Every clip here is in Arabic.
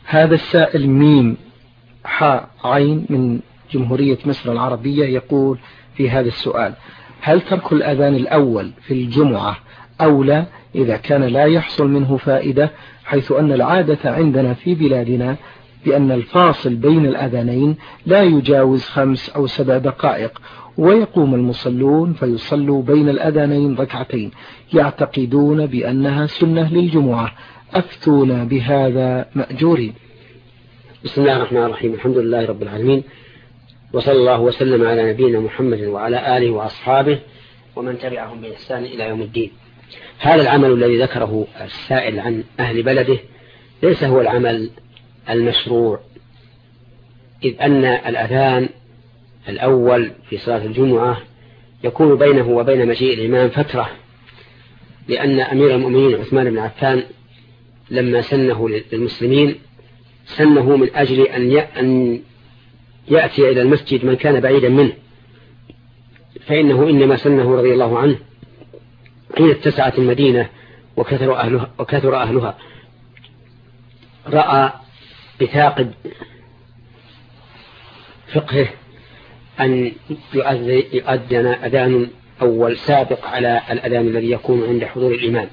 هذا السائل ميم حاء عين من جمهورية مصر العربية يقول في هذا السؤال: هل ترك الأذان الأول في الجمعة أولى إذا كان لا يحصل منه فائدة، حيث أن العادة عندنا في بلادنا بأن الفاصل بين الأذانين لا يجاوز 5 أو 7 دقائق، ويقوم المصلون فيصلوا بين الأذانين ركعتين يعتقدون بأنها سنة للجمعة، أفتونا بهذا مأجورين. بسم الله الرحمن الرحيم، الحمد لله رب العالمين، وصلى الله وسلم على نبينا محمد وعلى آله وأصحابه ومن تبعهم بإحسان إلى يوم الدين. هذا العمل الذي ذكره السائل عن أهل بلده ليس هو العمل المشروع، إذ أن الأذان الأول في صلاة الجمعة يكون بينه وبين مجيء الإمام فترة، لأن أمير المؤمنين عثمان بن عفان لما سنه للمسلمين سنه من أجل أن يأتي إلى المسجد من كان بعيدا منه، فإنه إنما سنه رضي الله عنه حين اتسعت المدينة وكثر أهلها، رأى بثاقب فقهه أن يؤذن أذان أول سابق على الأذان الذي يكون عند حضور الإمام،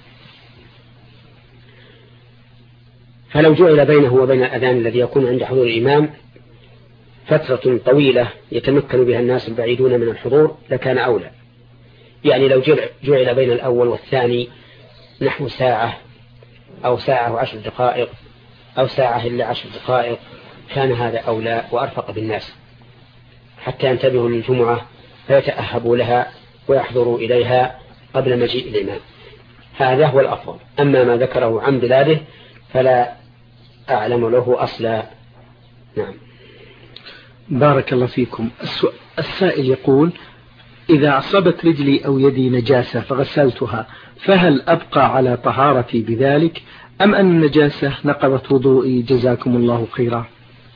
فلو جعل بينه وبين الأذان الذي يكون عند حضور الإمام فترة طويلة يتمكن بها الناس البعيدون من الحضور لكان أولى. يعني لو جعل بين الأول والثاني نحو ساعة أو ساعة و10 دقائق أو ساعة إلا 10 دقائق كان هذا أولى وأرفق بالناس حتى ينتبهوا للجمعة فيتأهبوا لها ويحضروا إليها قبل مجيء الإمام. هذا هو الأفضل. أما ما ذكره عن بلاده فلا أعلم له أصلا. نعم. بارك الله فيكم. السائل يقول: إذا أصابت رجلي أو يدي نجاسة فغسلتها فهل أبقى على طهارتي بذلك أم أن النجاسة نقضت وضوئي؟ جزاكم الله خيرا.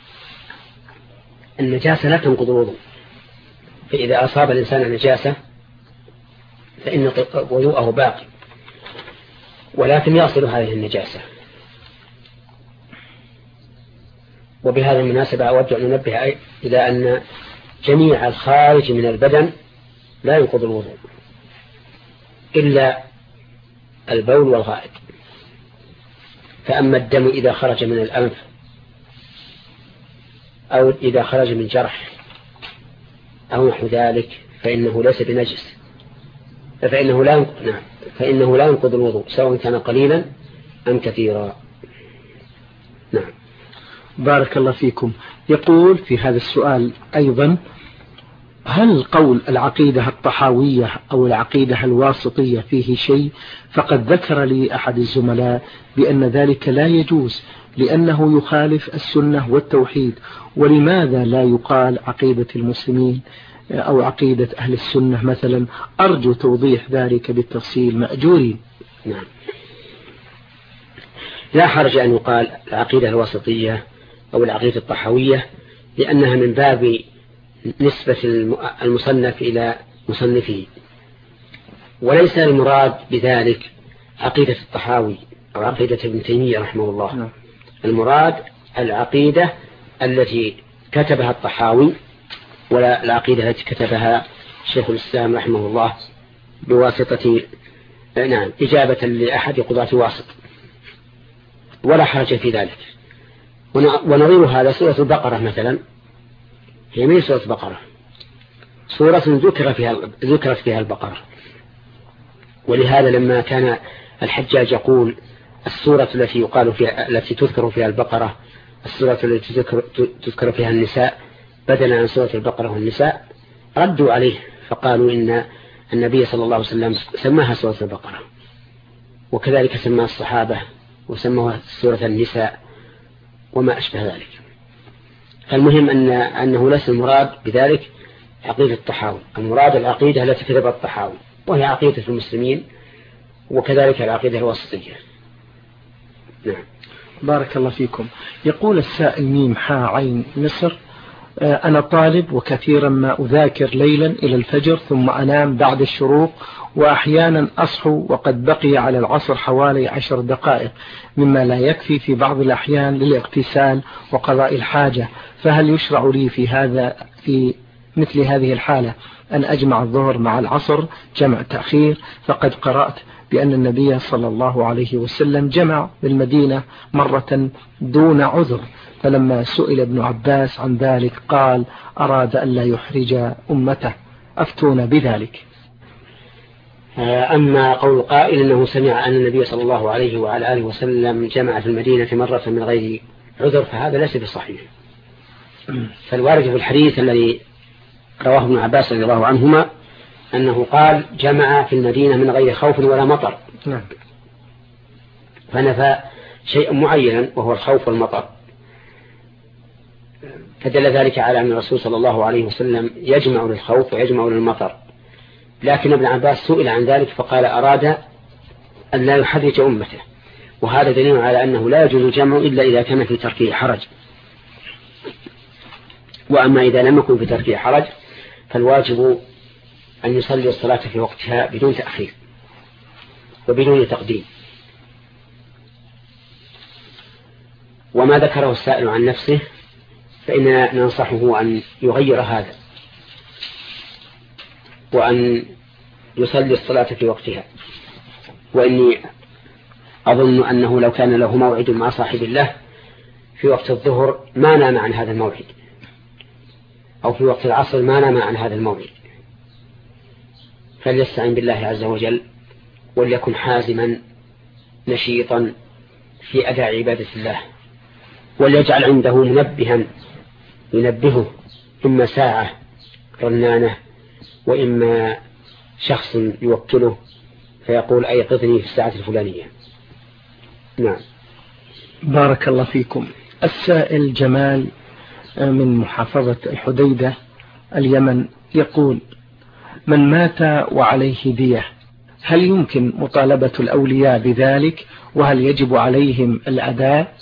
النجاسة لا تنقض الوضوء، فإذا أصاب الإنسان نجاسة فإن وضوءه باقي، ولكن يصل هذه النجاسة. وبهذا المناسبة أود أن ننبه إلى أن جميع الخارج من البدن لا ينقض الوضوء إلا البول والغائط. فأما الدم إذا خرج من الأنف أو إذا خرج من جرح أو نحو ذلك فإنه ليس بنجس، فإنه لا ينقض الوضوء سواء كان قليلا أم كثيرا. نعم. بارك الله فيكم. يقول في هذا السؤال أيضا: هل قول العقيدة الطحاوية أو العقيدة الواسطية فيه شيء؟ فقد ذكر لي أحد الزملاء بأن ذلك لا يجوز لأنه يخالف السنة والتوحيد، ولماذا لا يقال عقيدة المسلمين أو عقيدة أهل السنة مثلا؟ أرجو توضيح ذلك بالتفصيل مأجورين. نعم. لا حرج أن يقال العقيدة الواسطية أو العقيدة الطحاوية، لأنها من باب نسبة المصنف إلى مصنفه، وليس المراد بذلك عقيدة الطحاوي أو عقيدة ابن تيمية رحمه الله. المراد العقيدة التي كتبها الطحاوي، ولا العقيدة التي كتبها شيخ الإسلام رحمه الله بواسطة إجابة لأحد قضاة واسط، ولا حرج في ذلك. ونظير هذا سورة البقرة مثلا، هي من سورة البقرة، سورة ذكرت فيها البقرة، ولهذا لما كان الحجاج يقول السورة التي تذكر فيها البقرة السورة التي تذكر فيها النساء بدلا عن سورة البقرة والنساء، ردوا عليه فقالوا إن النبي صلى الله عليه وسلم سماها سورة البقرة، وكذلك سماها الصحابة وسموها سورة النساء وما أشبه ذلك. فالمهم أنه ليس المراد بذلك عقيدة الطحاوي، المراد العقيدة التي كتبها الطحاوي، وهي عقيدة المسلمين وكذلك العقيدة الواسطية. نعم. بارك الله فيكم. يقول السائل ميم حاء عين مصر: أنا طالب وكثيرا ما أذاكر ليلا إلى الفجر ثم أنام بعد الشروق، وأحيانا أصحو وقد بقي على العصر حوالي 10 دقائق، مما لا يكفي في بعض الأحيان للاغتسال وقضاء الحاجة. فهل يشرع لي في مثل هذه الحالة أن أجمع الظهر مع العصر جمع تأخير؟ فقد قرأت بأن النبي صلى الله عليه وسلم جمع بالمدينة مرة دون عذر، فلما سئل ابن عباس عن ذلك قال أراد أن لا يحرج أمته، أفتون بذلك. أما قول قائل أنه سمع أن النبي صلى الله عليه وعلى آله وسلم جمع في المدينة مرة من غير عذر فهذا ليس بصحيح. فالوارد في الحديث الذي رواه ابن عباس رضي الله عنهما أنه قال جمع في المدينة من غير خوف ولا مطر، فنفى شيئا معينا وهو الخوف والمطر، فدل ذلك على أن الرسول صلى الله عليه وسلم يجمع للخوف ويجمع للمطر. لكن ابن عباس سئل عن ذلك فقال أراد أن لا يحرج أمته، وهذا دليل على أنه لا يجوز الجمع إلا إذا كان في تركه حرج. وأما إذا لم يكن في تركه حرج فالواجب أن يصلي الصلاة في وقتها بدون تأخير وبدون تقديم. وما ذكره السائل عن نفسه فإننا ننصحه أن يغير هذا وأن يصلي الصلاة في وقتها. وإني أظن أنه لو كان له موعد مع صاحب الله في وقت الظهر ما نام عن هذا الموعد، أو في وقت العصر ما نام عن هذا الموعد، فليستعين بالله عز وجل وليكن حازما نشيطا في أداء عبادة الله، وليجعل عنده منبها ينبهه، إما ساعة رنانة وإما شخص يوكله فيقول أيقظني في الساعة الفلانية. نعم. بارك الله فيكم. السائل جمال من محافظة الحديدة اليمن يقول من مات وعليه دية هل يمكن مطالبة الأولياء بذلك، وهل يجب عليهم الأداء؟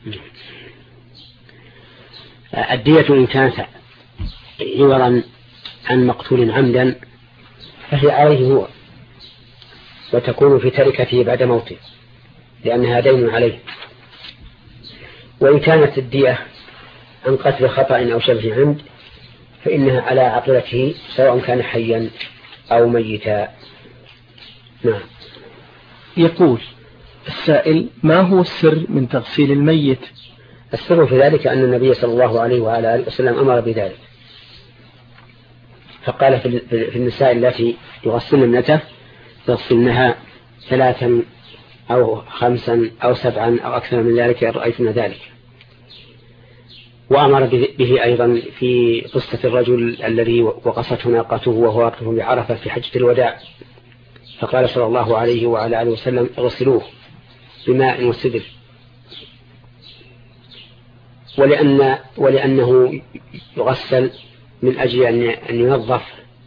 الدية إن كانت عوضا عن مقتول عمدا فهي عليه هو، وتكون في تركته بعد موته لأنها دين عليه. وإن كانت الدية عن قتل خطأ أو شبه عمد فإنها على عقلته سواء كان حيا أو ميتا. نعم. يقول السائل ما هو السر من تغسيل الميت؟ السر في ذلك أن النبي صلى الله عليه وعلى آله وسلم أمر بذلك، فقال في النساء التي يغسلن ابنته يغسلنها 3 أو 5 أو 7 أو أكثر من ذلك إن رأيتن ذلك. وأمر به أيضا في قصة الرجل الذي وقصته ناقته وهو واقف بعرفة في حجة الوداع، فقال صلى الله عليه وعلى آله وسلم اغسلوه بماء وسدر، ولأنه يغسل من أجل أن ينظف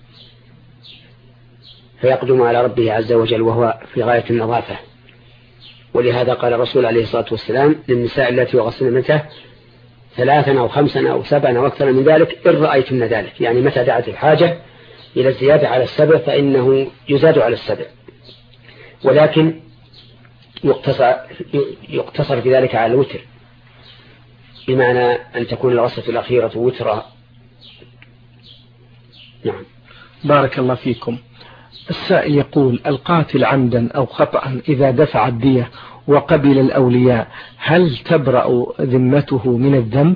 فيقدم على ربه عز وجل وهو في غاية النظافة. ولهذا قال الرسول عليه الصلاة والسلام للنساء التي يغسلن ابنته 3 أو 5 أو 7 أو أكثر من ذلك إن رأيتن ذلك، يعني متى دعت الحاجة إلى الزيادة على 7 فإنه يزاد على 7، ولكن يقتصر في ذلك على الوتر، بمعنى أن تكون الغسلة الأخيرة وترا. نعم. بارك الله فيكم. السائل يقول القاتل عمدا أو خطأ إذا دفع الدية وقبل الأولياء هل تبرأ ذمته من الذنب؟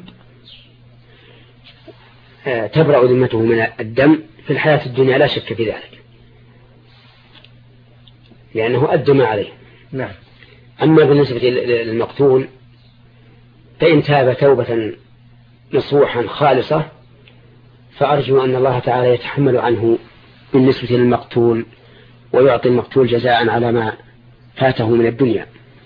تبرأ ذمته من الدم في الحياة الدنيا لا شك في ذلك، لأنه أدى ما عليه. نعم. أما بالنسبة للمقتول فإن تاب توبة نصوحا خالصة فأرجو أن الله تعالى يتحمل عنه بالنسبة للمقتول ويعطي المقتول جزاء على ما فاته من الدنيا،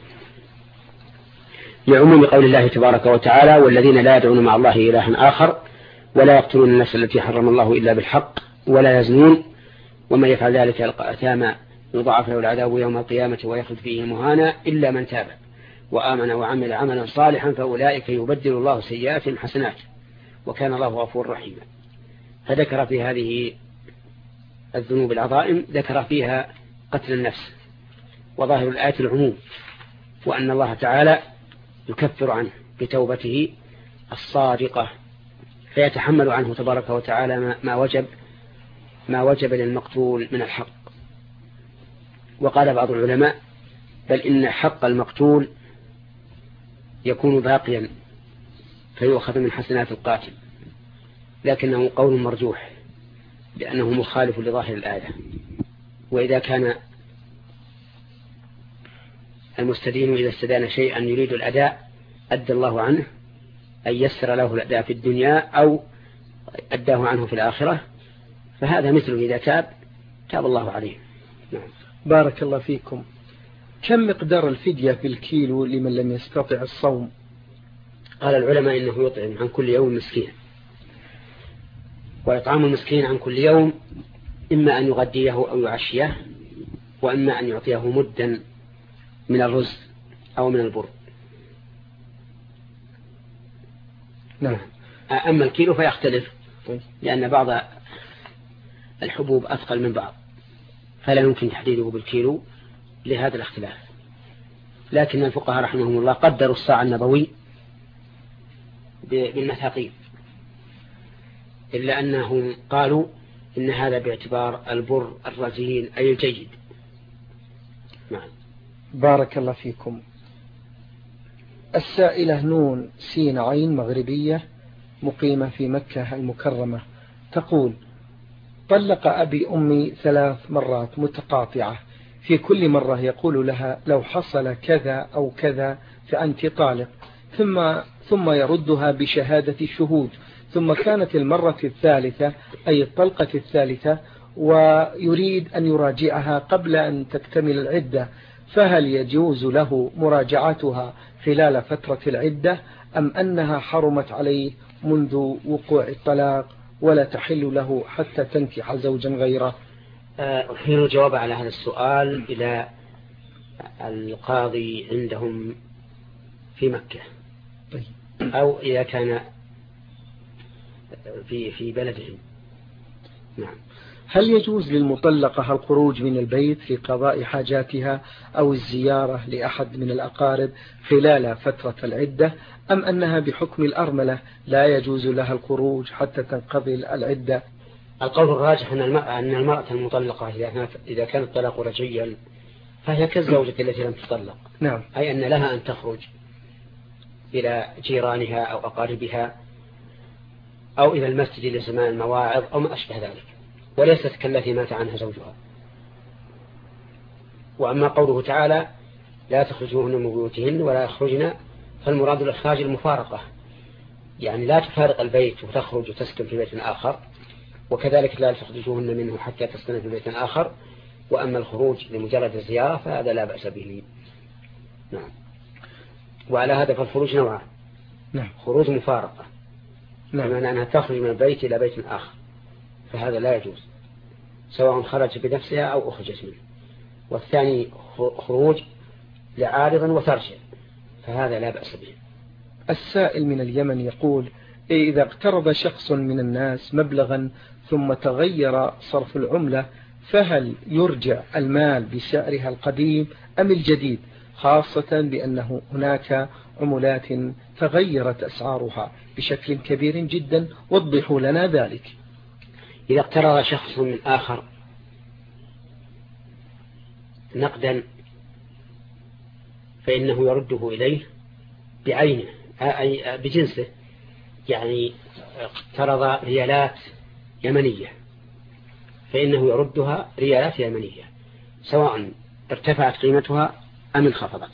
لعموم قول الله تبارك وتعالى والذين لا يدعون مع الله إلها آخر ولا يقتلون النفس التي حرم الله إلا بالحق ولا يزنون ومن يفعل ذلك يلقى أثاما يضاعف له العذاب يوم القيامة ويخلد فيه مهانا إلا من تاب وآمن وعمل عملا صالحا فأولئك يبدل الله سيئاتهم حسنات وكان الله غفور رحيما. فذكر في هذه الذنوب العظائم ذكر فيها قتل النفس، وظاهر الآية العموم، وأن الله تعالى يكفر عنه بتوبته الصادقة، فيتحمل عنه تبارك وتعالى ما وجب للمقتول من الحق. وقال بعض العلماء بل إن حق المقتول يكون باقيا فيؤخذ من حسنات القاتل، لكنه قول مرجوح لأنه مخالف لظاهر الآية. وإذا كان المستدين إذا استدان شيئا يريد الأداء أدى الله عنه، أن يسر له الأداء في الدنيا أو أداه عنه في الآخرة، فهذا مثله إذا تاب الله عليه. نعم. بارك الله فيكم. كم مقدار الفدية بالكيلو لمن لم يستطع الصوم؟ قال العلماء إنه يطعم عن كل يوم مسكين، وإطعام المسكين عن كل يوم إما أن يغديه أو يعشيه، وإما أن يعطيه مدا من الرز أو من البر. نعم. أما الكيلو فيختلف، لأن بعض الحبوب أثقل من بعض، فلا يمكن تحديده بالكيلو لهذا الاختلاف. لكن الفقهاء رحمهم الله قدروا الصاع النبوي بالمثاقيل، إلا أنهم قالوا إن هذا باعتبار البر الرزين أي الجيد. نعم. بارك الله فيكم. السائلة نون سين عين مغربية مقيمة في مكة المكرمة تقول: طلق أبي أمي 3 مرات متقاطعة، في كل مرة يقول لها لو حصل كذا أو كذا فأنت طالق، ثم يردها بشهادة الشهود، ثم كانت المرة الثالثة أي الطلقة الثالثة ويريد أن يراجعها قبل أن تكتمل العدة، فهل يجوز له مراجعتها خلال فترة العدة أم أنها حرمت عليه منذ وقوع الطلاق ولا تحل له حتى تنكح زوجا غيره؟ أحيل الجواب على هذا السؤال إلى القاضي عندهم في مكة، أو إذا كان في بلدهم. نعم. هل يجوز للمطلقة الخروج من البيت لقضاء حاجاتها أو الزيارة لأحد من الأقارب خلال فترة العدة، أم أنها بحكم الأرملة لا يجوز لها الخروج حتى تنقضي العدة؟ القول الراجح أن المرأة المطلقة إذا كان الطلاق رجعيا فهي كالزوجة التي لم تطلق. نعم. أي أن لها أن تخرج إلى جيرانها أو أقاربها أو إلى المسجد لسماع المواعظ أو ما أشبه ذلك، وليست كالتي مات عنها زوجها. وأما قوله تعالى لا تخرجوهن من بيوتهن ولا يخرجن، فالمراد الإخراج المفارقة، يعني لا تفارق البيت وتخرج وتسكن في بيت آخر، وكذلك لا تخرجوهن منه حتى تسكن في بيت آخر. وأما الخروج لمجرد الزيارة فهذا لا بأس به. نعم. وعلى هذا فالخروج نوعان. نعم. خروج مفارقة، نعم، بمعنى أنها تخرج من البيت إلى بيت آخر، فهذا لا يجوز سواء خرج بنفسها أو أخرجت منه. والثاني خروج لعارض وترجع، فهذا لا بأس به. السائل من اليمن يقول: إذا اقترض شخص من الناس مبلغا ثم تغير صرف العملة، فهل يرجع المال بسعرها القديم أم الجديد، خاصة بأنه هناك عملات تغيرت أسعارها بشكل كبير جدا؟ وضحوا لنا ذلك. إذا اقترض شخص من آخر نقدا فإنه يرده إليه بعينه أي بجنسه، يعني اقترض ريالات يمنية فإنه يردها ريالات يمنية سواء ارتفعت قيمتها أم انخفضت.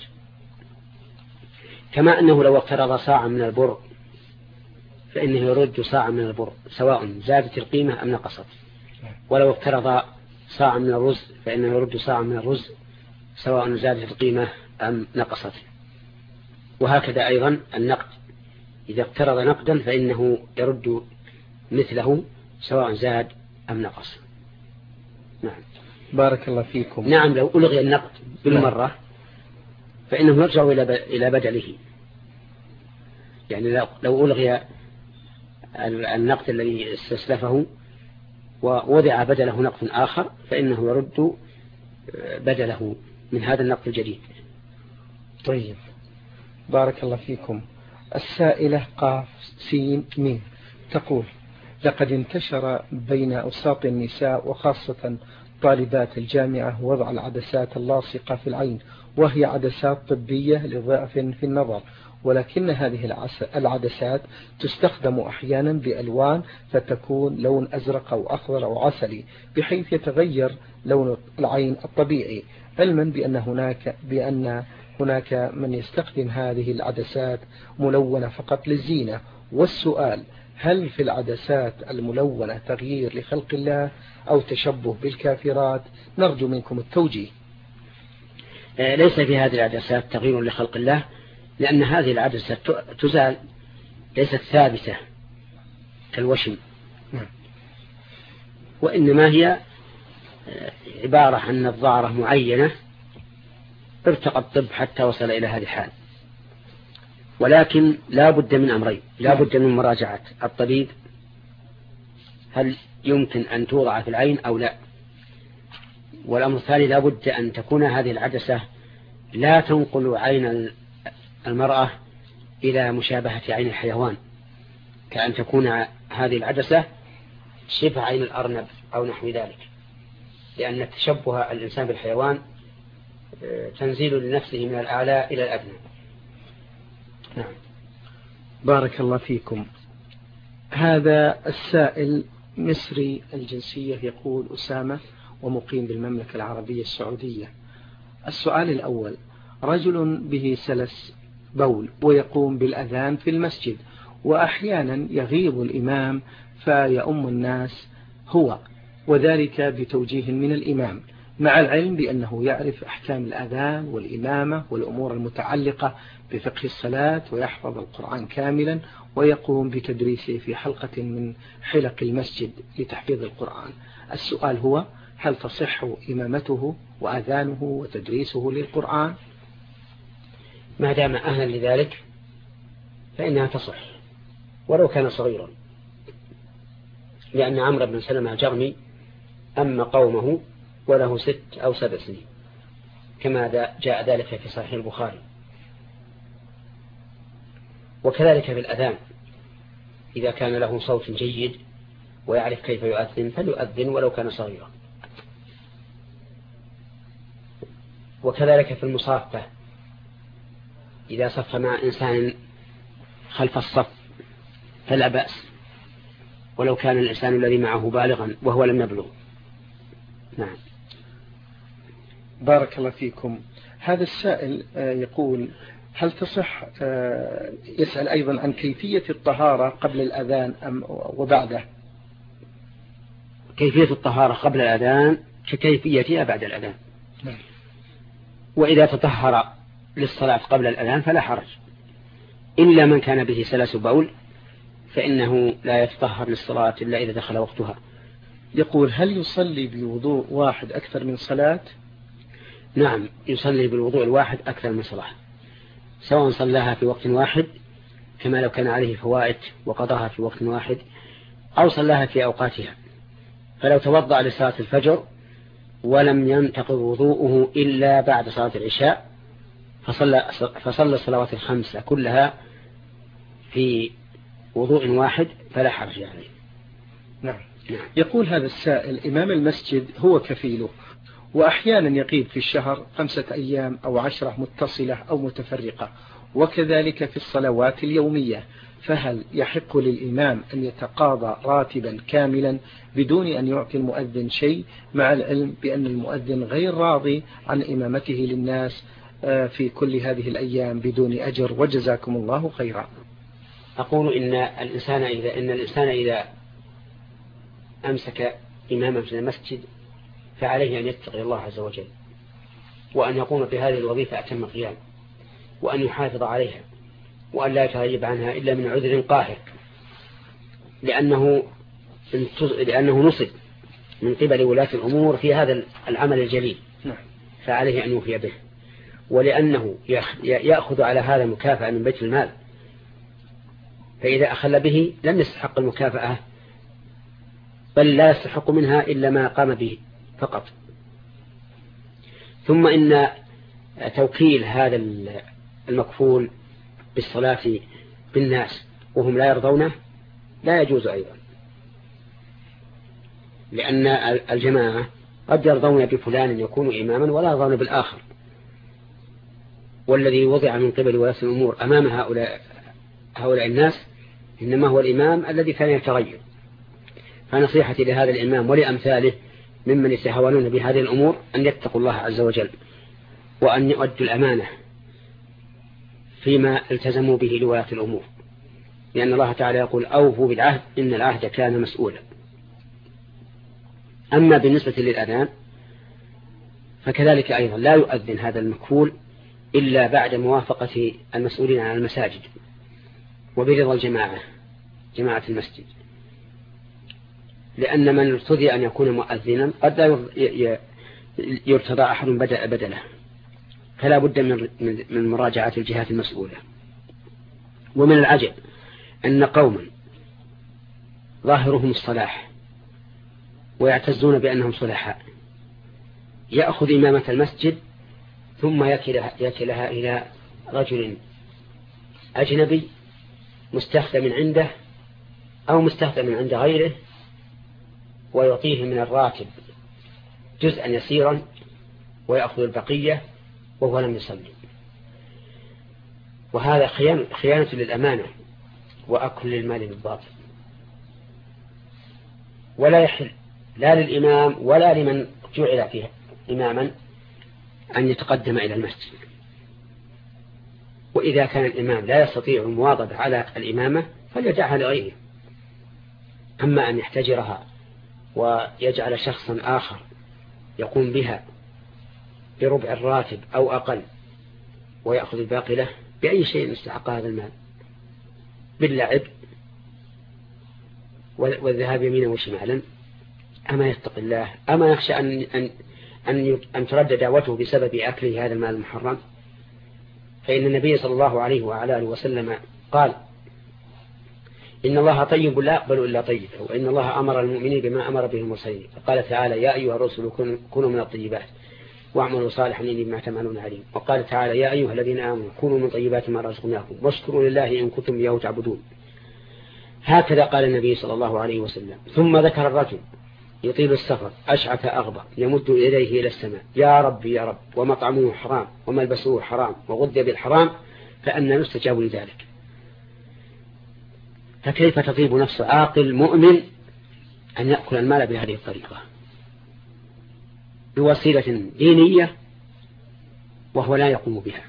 كما أنه لو اقترض صاعا من البر فإنه يرد صاعا من البر سواء زادت القيمة أم نقصت، ولو اقترض صاعا من الرز فإنه يرد صاعا من الرز سواء زادت القيمة أم نقصت. وهكذا أيضا النقد، إذا اقترض نقدا فإنه يرد مثله سواء زاد أم نقص. نعم. بارك الله فيكم. نعم. لو ألغي النقد بالمرة فإنه يرجع إلى بدله، يعني لو ألغي النقد الذي استسلفه ووضع بدله نقد آخر فإنه يرد بدله من هذا النقد الجديد. طيب، بارك الله فيكم. السائلة قاف سين ميم تقول: لقد انتشر بين أوساط النساء وخاصة طالبات الجامعة وضع العدسات اللاصقة في العين، وهي عدسات طبية لضعف في النظر، ولكن هذه العدسات تستخدم أحيانا بألوان فتكون لون أزرق أو أخضر أو عسلي بحيث يتغير لون العين الطبيعي، علما بأن هناك من يستخدم هذه العدسات ملونة فقط للزينة. والسؤال: هل في العدسات الملونة تغيير لخلق الله أو تشبه بالكافرات؟ نرجو منكم التوجيه. ليس في هذه العدسات تغيير لخلق الله، لأن هذه العدسة تزال، ليست ثابتة كالوشم، وإنما هي عبارة عن نظارة معينة ارتقى الطب حتى وصل إلى هذه الحال. ولكن لا بد من أمرين: لا بد من مراجعة الطبيب هل يمكن أن توضع في العين أو لا، والأمر الثاني لا بد أن تكون هذه العدسة لا تنقل عين المرأة إلى مشابهة عين الحيوان، كأن تكون هذه العدسة شبه عين الأرنب أو نحو ذلك، لأن تشبه الإنسان بالحيوان تنزيل لنفسه من الأعلى إلى الأدنى. نعم، بارك الله فيكم. هذا السائل مصري الجنسية، يقول: أسامة، ومقيم بالمملكة العربية السعودية. السؤال الأول: رجل به سلس بول ويقوم بالأذان في المسجد، وأحيانا يغيب الإمام فيؤم الناس هو، وذلك بتوجيه من الإمام، مع العلم بأنه يعرف أحكام الأذان والإمامة والأمور المتعلقة بفقه الصلاة، ويحفظ القرآن كاملا، ويقوم بتدريسه في حلقة من حلق المسجد لتحفيظ القرآن. السؤال هو: هل تصح إمامته وأذانه وتدريسه للقرآن؟ ما دام أهلا لذلك فإنها تصح ولو كان صغيرا، لأن عمرو بن سلمة الجرمي أما قومه وله 6 أو 7 سنين، كما جاء ذلك في صحيح البخاري. وكذلك في الأذان، إذا كان له صوت جيد ويعرف كيف يؤذن فليؤذن ولو كان صغيرا. وكذلك في المصافة، إذا صف مع إنسان خلف الصف فلا بأس ولو كان الإنسان الذي معه بالغا وهو لم يبلغ. نعم، بارك الله فيكم. هذا السائل يقول: هل تصح، يسأل أيضا عن كيفية الطهارة قبل الأذان أم وبعده؟ كيفية الطهارة قبل الأذان ككيفيتها بعد الأذان. وإذا تطهر للصلاة قبل الأذان فلا حرج، إلا من كان به سلس بول فإنه لا يتطهر للصلاة إلا إذا دخل وقتها. يقول: هل يصلي بوضوء واحد أكثر من صلاة؟ نعم، يصلي بالوضوء الواحد أكثر من صلاة، سواء صلاها في وقت واحد كما لو كان عليه فوائت وقضاها في وقت واحد، أو صلاها في أوقاتها. فلو توضأ لصلاة الفجر ولم ينتقض وضوءه إلا بعد صلاة العشاء فصلى الصلوات الخمسة كلها في وضوء واحد فلا حرج عليه. نعم. يقول هذا السائل: إمام المسجد هو كفيله، وأحيانا يغيب في الشهر 5 أيام أو 10 متصلة أو متفرقة، وكذلك في الصلوات اليومية، فهل يحق للإمام أن يتقاضى راتبا كاملا بدون أن يعطي المؤذن شيء، مع العلم بأن المؤذن غير راضي عن إمامته للناس في كل هذه الأيام بدون أجر؟ وجزاكم الله خيرا. أقول إن الإنسان إذا أمسك إماما في المسجد فعليه أن يتقي الله عز وجل، وأن يقوم بهذه الوظيفة أتم قيام، وأن يحافظ عليها، وأن لا يتغيب عنها إلا من عذر قاهر، لأنه نصب من قبل ولاة الأمور في هذا العمل الجليل، فعليه أن يوفي به، ولأنه يأخذ على هذا مكافأة من بيت المال فإذا أخل به لم يستحق المكافأة، بل لا يستحق منها إلا ما قام به فقط. ثم إن توكيل هذا المكفول بالصلاة بالناس وهم لا يرضونه لا يجوز أيضا، لأن الجماعة قد يرضون بفلان يكون إماما ولا يرضون بالآخر، والذي وضع من قبل ولاة الأمور أمام هؤلاء الناس إنما هو الإمام الذي كان يتغير. فنصيحتي لهذا الإمام ولأمثاله ممن يتهاونون بهذه الأمور أن يتقوا الله عز وجل، وأن يؤدوا الأمانة فيما التزموا به لولاة الأمور، لأن الله تعالى يقول أوفوا بالعهد إن العهد كان مسؤولا. أما بالنسبة للأذان فكذلك أيضا لا يؤذن هذا المكفول إلا بعد موافقة المسؤولين عن المساجد وبرضا جماعة المسجد، لأن من ارتضي أن يكون مؤذنا قد لا يرتضى أحد بدله، فلا بد من مراجعة الجهات المسؤولة. ومن العجب أن قوما ظاهرهم الصلاح ويعتزون بأنهم صلحاء يأخذ إمامة المسجد ثم يكلها إلى رجل أجنبي مستخدم عنده أو مستخدم عند غيره، ويعطيه من الراتب جزءا يسيرا ويأخذ البقية وهو لم يصلي. وهذا خيانة للأمانة وأكل للمال بالباطل، ولا يحل لا للإمام ولا لمن جعل فيه إماما أن يتقدم إلى المسجد. وإذا كان الإمام لا يستطيع المواظبة على الإمامة فليدعها لغيره. أما أن يحتجرها ويجعل شخصا آخر يقوم بها بربع الراتب أو أقل ويأخذ الباقي له، بأي شيء يستحق هذا المال؟ باللعب والذهاب يمينا وشمالا. أما يتق الله؟ أما يخشى أن ترد دعوته بسبب أكله هذا المال المحرم؟ فإن النبي صلى الله عليه وعلى آله وسلم قال إن الله طيب لا يقبل إلا طيب، وإن الله أمر المؤمنين بما أمر به المرسلين، فقال تعالى يا أيها الرسل كونوا من الطيبات واعملوا صالحا إني بما تعملون عليم. وقال تعالى يا أيها الذين آمنوا كونوا من طيبات ما رزقناكم واشكروا لله إن كنتم إياه تعبدون. هكذا قال النبي صلى الله عليه وسلم. ثم ذكر الرجل يطيل السفر أشعث أغبر يمد إليه إلى السماء يا رب يا رب ومطعمه حرام وملبسه حرام وغذي بالحرام فأنا يستجاب لذلك. فكيف تطيب نفس عاقل مؤمن أن يأكل المال بهذه الطريقة بوسيلة دينية وهو لا يقوم بها؟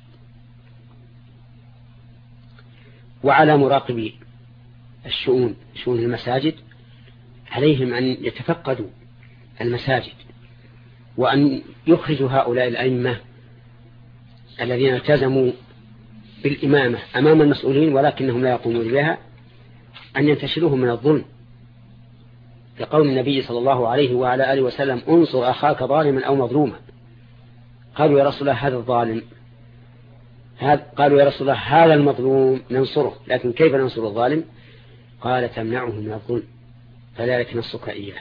وعلى مراقبي شؤون المساجد عليهم أن يتفقدوا المساجد وأن يخرجوا هؤلاء الأئمة الذين التزموا بالإمامة أمام المسؤولين ولكنهم لا يقومون بها، أن ينتشلوهم من الظلم، لقول النبي صلى الله عليه وعلى آله وسلم انصر أخاك ظالما أو مظلوما. قالوا يا رسول الله هذا الظالم، قالوا يا رسول الله هذا المظلوم ننصره، لكن كيف ننصر الظالم؟ قال تمنعه من الظلم فذلك نصك إياه.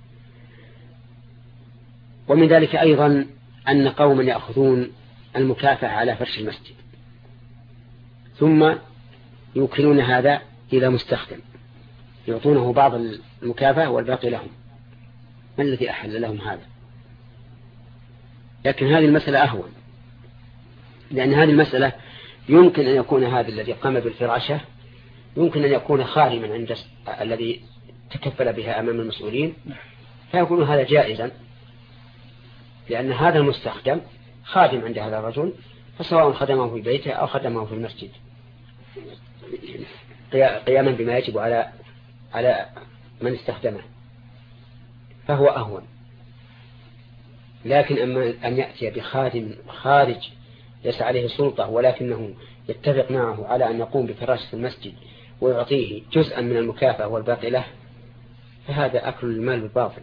ومن ذلك أيضا أن قوما يأخذون المكافأة على فرش المسجد ثم يوكلون هذا إلى مستخدم يعطونه بعض المكافأة والباقي لهم. ما الذي أحل لهم هذا؟ لكن هذه المسألة أهون، لأن هذه المسألة يمكن أن يكون هذا الذي قام بالفراشة يمكن أن يكون خادما عند الذي تكفل بها أمام المسؤولين، فيكون هذا جائزا، لأن هذا المستخدم خادم عند هذا الرجل، فسواء خدمه في بيته أو خدمه في المسجد قياما بما يجب على من استخدمه فهو أهون. لكن أما أن يأتي بخادم خارج ليس عليه سلطة ولكنه يتفق معه على أن يقوم بفراشة المسجد ويعطيه جزءا من المكافأة والباقي له، فهذا أكل المال بالباطل،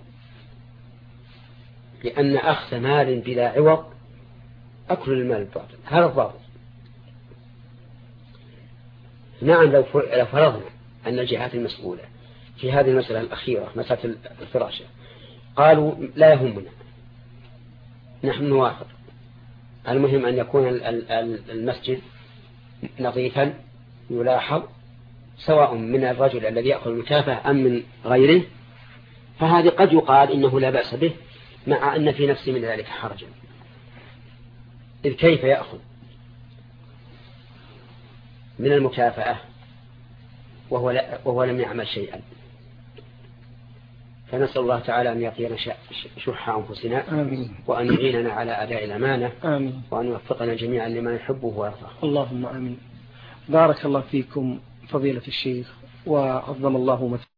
لأن أخذ مال بلا عوض أكل المال بالباطل، هذا الضابط. نعم، لو فرضنا أن الجهات المسؤولة في هذه المسألة الأخيرة، مسألة الفراشة، قالوا لا يهمنا، نحن نوافق، المهم أن يكون المسجد نظيفا يلاحظ، سواء من الرجل الذي يأخذ المكافأة أم من غيره، فهذه قد يقال إنه لا بأس به، مع أن في نفسه من ذلك حرجا، إذ كيف يأخذ من المكافأة وهو لم يعمل شيئا؟ فنسأل الله تعالى أن يعطينا شح أنفسنا، آمين. وأن يعيننا على أداء الأمانة، آمين. وأن يوفقنا جميعا لما يحبه ويرضاه. اللهم آمين. بارك الله فيكم فضيلة الشيخ، وعظم الله مثلا.